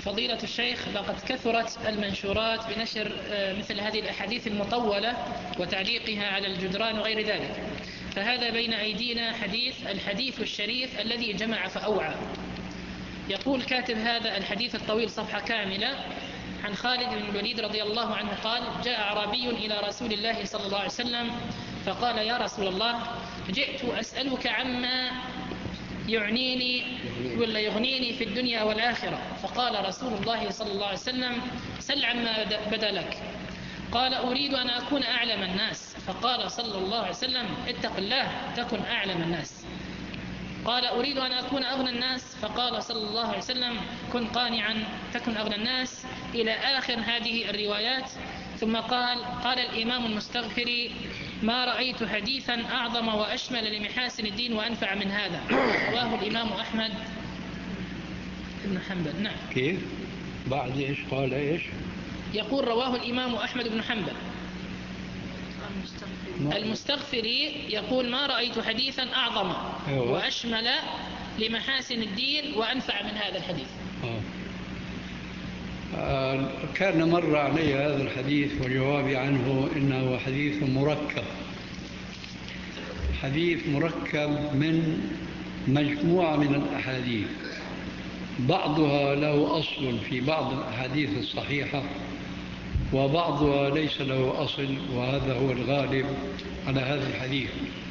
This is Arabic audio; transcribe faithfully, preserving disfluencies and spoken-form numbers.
فضيلة الشيخ، لقد كثرت المنشورات بنشر مثل هذه الأحاديث المطولة وتعليقها على الجدران وغير ذلك، فهذا بين أيدينا حديث الحديث الشريف الذي جمع فأوعى. يقول كاتب هذا الحديث الطويل صفحة كاملة عن خالد بن الوليد رضي الله عنه قال: جاء أعرابي إلى رسول الله صلى الله عليه وسلم فقال: يا رسول الله، جئت أسألك عما يعنيني ولا يغنيني في الدنيا والآخرة. فقال رسول الله صلى الله عليه وسلم: سل عما بدا لك. قال: أريد أن أكون أعلم الناس. فقال صلى الله عليه وسلم: اتق الله تكن أعلم الناس. قال: أريد أن أكون أغنى الناس. فقال صلى الله عليه وسلم: كن قانعا تكن أغنى الناس، إلى آخر هذه الروايات. ثم قال: قال الإمام المستغفري: ما رأيت حديثا أعظم وأشمل لمحاسن الدين وأنفع من هذا. رواه الإمام أحمد بن حنبل. نعم. كيف؟ بعد إيش قال إيش؟ يقول رواه الإمام أحمد بن حنبل. المستغفري يقول: ما رأيت حديثا أعظم وأشمل لمحاسن الدين وأنفع من هذا الحديث. آه. آه كان مر علي هذا الحديث وجوابي عنه إنه حديث مركب، حديث مركب من مجموعة من الأحاديث، بعضها له أصل في بعض الأحاديث الصحيحة وبعضها ليس له أصل، وهذا هو الغالب على هذا الحديث.